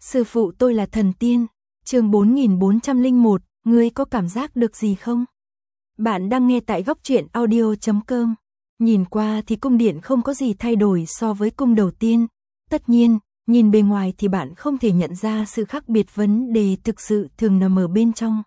Sư phụ tôi là thần tiên. Chương 4401, ngươi có cảm giác được gì không? Bạn đang nghe tại góc truyện audio.com. Nhìn qua thì cung điện không có gì thay đổi so với cung đầu tiên. Tất nhiên, nhìn bề ngoài thì bạn không thể nhận ra sự khác biệt, vấn đề thực sự thường nằm ở bên trong.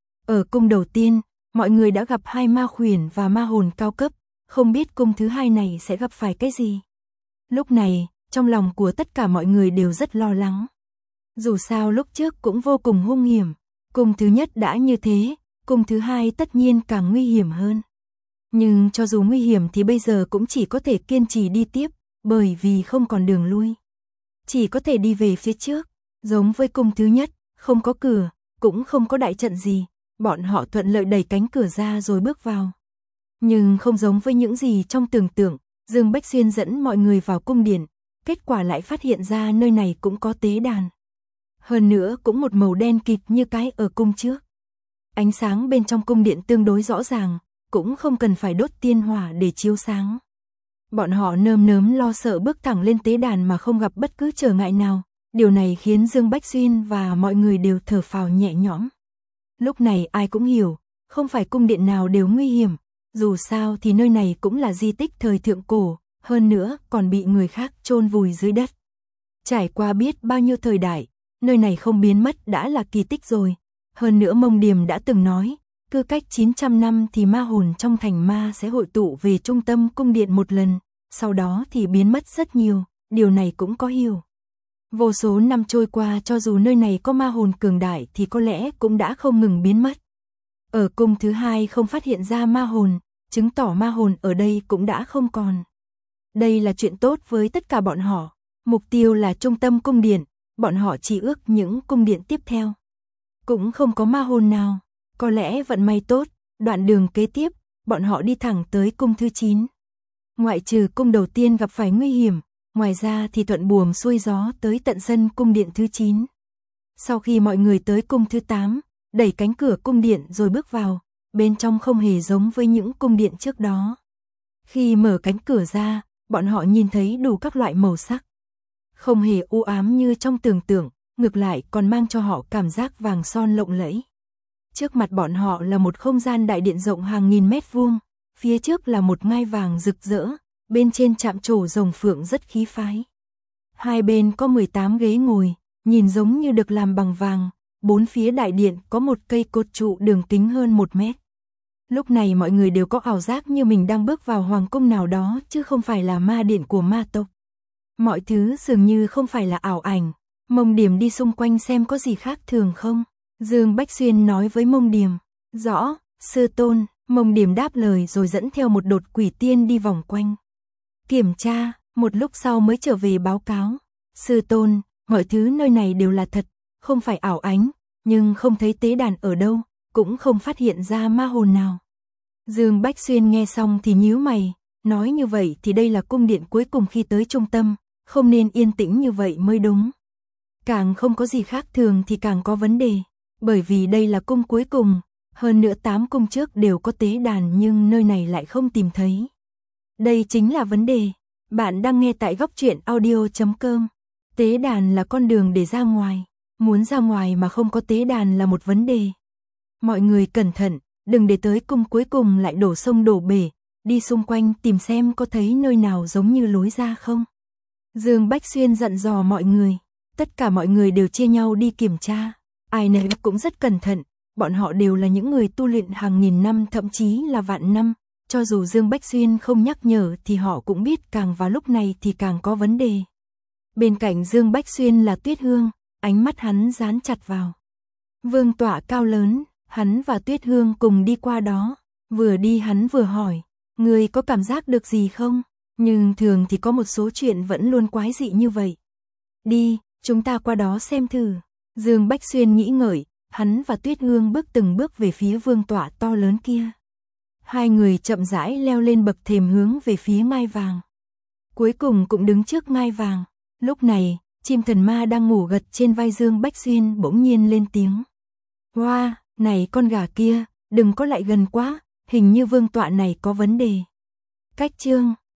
Ở cung đầu tiên, mọi người đã gặp hai ma khuyển và ma hồn cao cấp, không biết cung thứ hai này sẽ gặp phải cái gì. Lúc này, trong lòng của tất cả mọi người đều rất lo lắng. Dù sao lúc trước cũng vô cùng hung hiểm, cung thứ nhất đã như thế, cung thứ hai tất nhiên càng nguy hiểm hơn. Nhưng cho dù nguy hiểm thì bây giờ cũng chỉ có thể kiên trì đi tiếp, bởi vì không còn đường lui. Chỉ có thể đi về phía trước, giống với cung thứ nhất, không có cửa, cũng không có đại trận gì, bọn họ thuận lợi đẩy cánh cửa ra rồi bước vào. Nhưng không giống với những gì trong tưởng tượng, Dương Bách Xuyên dẫn mọi người vào cung điện, kết quả lại phát hiện ra nơi này cũng có tế đàn. Hơn nữa cũng một màu đen kịt như cái ở cung trước. Ánh sáng bên trong cung điện tương đối rõ ràng, cũng không cần phải đốt tiên hỏa để chiếu sáng. Bọn họ nơm nớm lo sợ bước thẳng lên tế đàn mà không gặp bất cứ trở ngại nào. Điều này khiến Dương Bách Xuyên và mọi người đều thở phào nhẹ nhõm. Lúc này ai cũng hiểu, không phải cung điện nào đều nguy hiểm. Dù sao thì nơi này cũng là di tích thời thượng cổ, hơn nữa còn bị người khác chôn vùi dưới đất. Trải qua biết bao nhiêu thời đại, nơi này không biến mất đã là kỳ tích rồi. Hơn nữa Mông Điềm đã từng nói, cứ cách 900 năm thì ma hồn trong thành ma sẽ hội tụ về trung tâm cung điện một lần, sau đó thì biến mất rất nhiều, điều này cũng có hiểu. Vô số năm trôi qua, cho dù nơi này có ma hồn cường đại thì có lẽ cũng đã không ngừng biến mất. Ở cung thứ hai không phát hiện ra ma hồn, chứng tỏ ma hồn ở đây cũng đã không còn. Đây là chuyện tốt với tất cả bọn họ, mục tiêu là trung tâm cung điện, bọn họ chỉ ước những cung điện tiếp theo. Cũng không có ma hồn nào, có lẽ vận may tốt, đoạn đường kế tiếp, bọn họ đi thẳng tới cung thứ 9. Ngoại trừ cung đầu tiên gặp phải nguy hiểm, ngoài ra thì thuận buồm xuôi gió tới tận sân cung điện thứ 9. Sau khi mọi người tới cung thứ 8, đẩy cánh cửa cung điện rồi bước vào, bên trong không hề giống với những cung điện trước đó. Khi mở cánh cửa ra, bọn họ nhìn thấy đủ các loại màu sắc. Không hề u ám như trong tưởng tượng, ngược lại còn mang cho họ cảm giác vàng son lộng lẫy. Trước mặt bọn họ là một không gian đại điện rộng hàng nghìn mét vuông, phía trước là một ngai vàng rực rỡ, bên trên chạm trổ rồng phượng rất khí phái. Hai bên có 18 ghế ngồi, nhìn giống như được làm bằng vàng, bốn phía đại điện có một cây cột trụ đường kính hơn 1 mét. Lúc này mọi người đều có ảo giác như mình đang bước vào hoàng cung nào đó chứ không phải là ma điện của ma tộc. Mọi thứ dường như không phải là ảo ảnh. Mông Điềm đi xung quanh xem có gì khác thường không. Dương Bách Xuyên nói với Mông Điềm. Rõ, sư tôn. Mông Điềm đáp lời rồi dẫn theo một đột quỷ tiên đi vòng quanh. Kiểm tra, một lúc sau mới trở về báo cáo. Sư tôn, mọi thứ nơi này đều là thật, không phải ảo ánh, nhưng không thấy tế đàn ở đâu, cũng không phát hiện ra ma hồn nào. Dương Bách Xuyên nghe xong thì nhíu mày, nói như vậy thì đây là cung điện cuối cùng khi tới trung tâm, không nên yên tĩnh như vậy mới đúng. Càng không có gì khác thường thì càng có vấn đề, bởi vì đây là cung cuối cùng, hơn nữa 8 cung trước đều có tế đàn nhưng nơi này lại không tìm thấy. Đây chính là vấn đề. Bạn đang nghe tại góc truyện audio.com. Tế đàn là con đường để ra ngoài, muốn ra ngoài mà không có tế đàn là một vấn đề. Mọi người cẩn thận, đừng để tới cung cuối cùng lại đổ sông đổ bể, đi xung quanh tìm xem có thấy nơi nào giống như lối ra không. Dương Bách Xuyên dặn dò mọi người, tất cả mọi người đều chia nhau đi kiểm tra, ai nấy cũng rất cẩn thận, bọn họ đều là những người tu luyện hàng nghìn năm thậm chí là vạn năm, cho dù Dương Bách Xuyên không nhắc nhở thì họ cũng biết càng vào lúc này thì càng có vấn đề. Bên cạnh Dương Bách Xuyên là Tuyết Hương, ánh mắt hắn dán chặt vào vương tọa cao lớn, hắn và Tuyết Hương cùng đi qua đó, vừa đi hắn vừa hỏi, người có cảm giác được gì không? Nhưng thường thì có một số chuyện vẫn luôn quái dị như vậy. Đi, chúng ta qua đó xem thử. Dương Bách Xuyên nghĩ ngợi, hắn và Tuyết Hương bước từng bước về phía vương tọa to lớn kia. Hai người chậm rãi leo lên bậc thềm hướng về phía ngai vàng. Cuối cùng cũng đứng trước ngai vàng. Lúc này, chim thần ma đang ngủ gật trên vai Dương Bách Xuyên bỗng nhiên lên tiếng. Hoa, này con gà kia, đừng có lại gần quá, hình như vương tọa này có vấn đề. Cách chương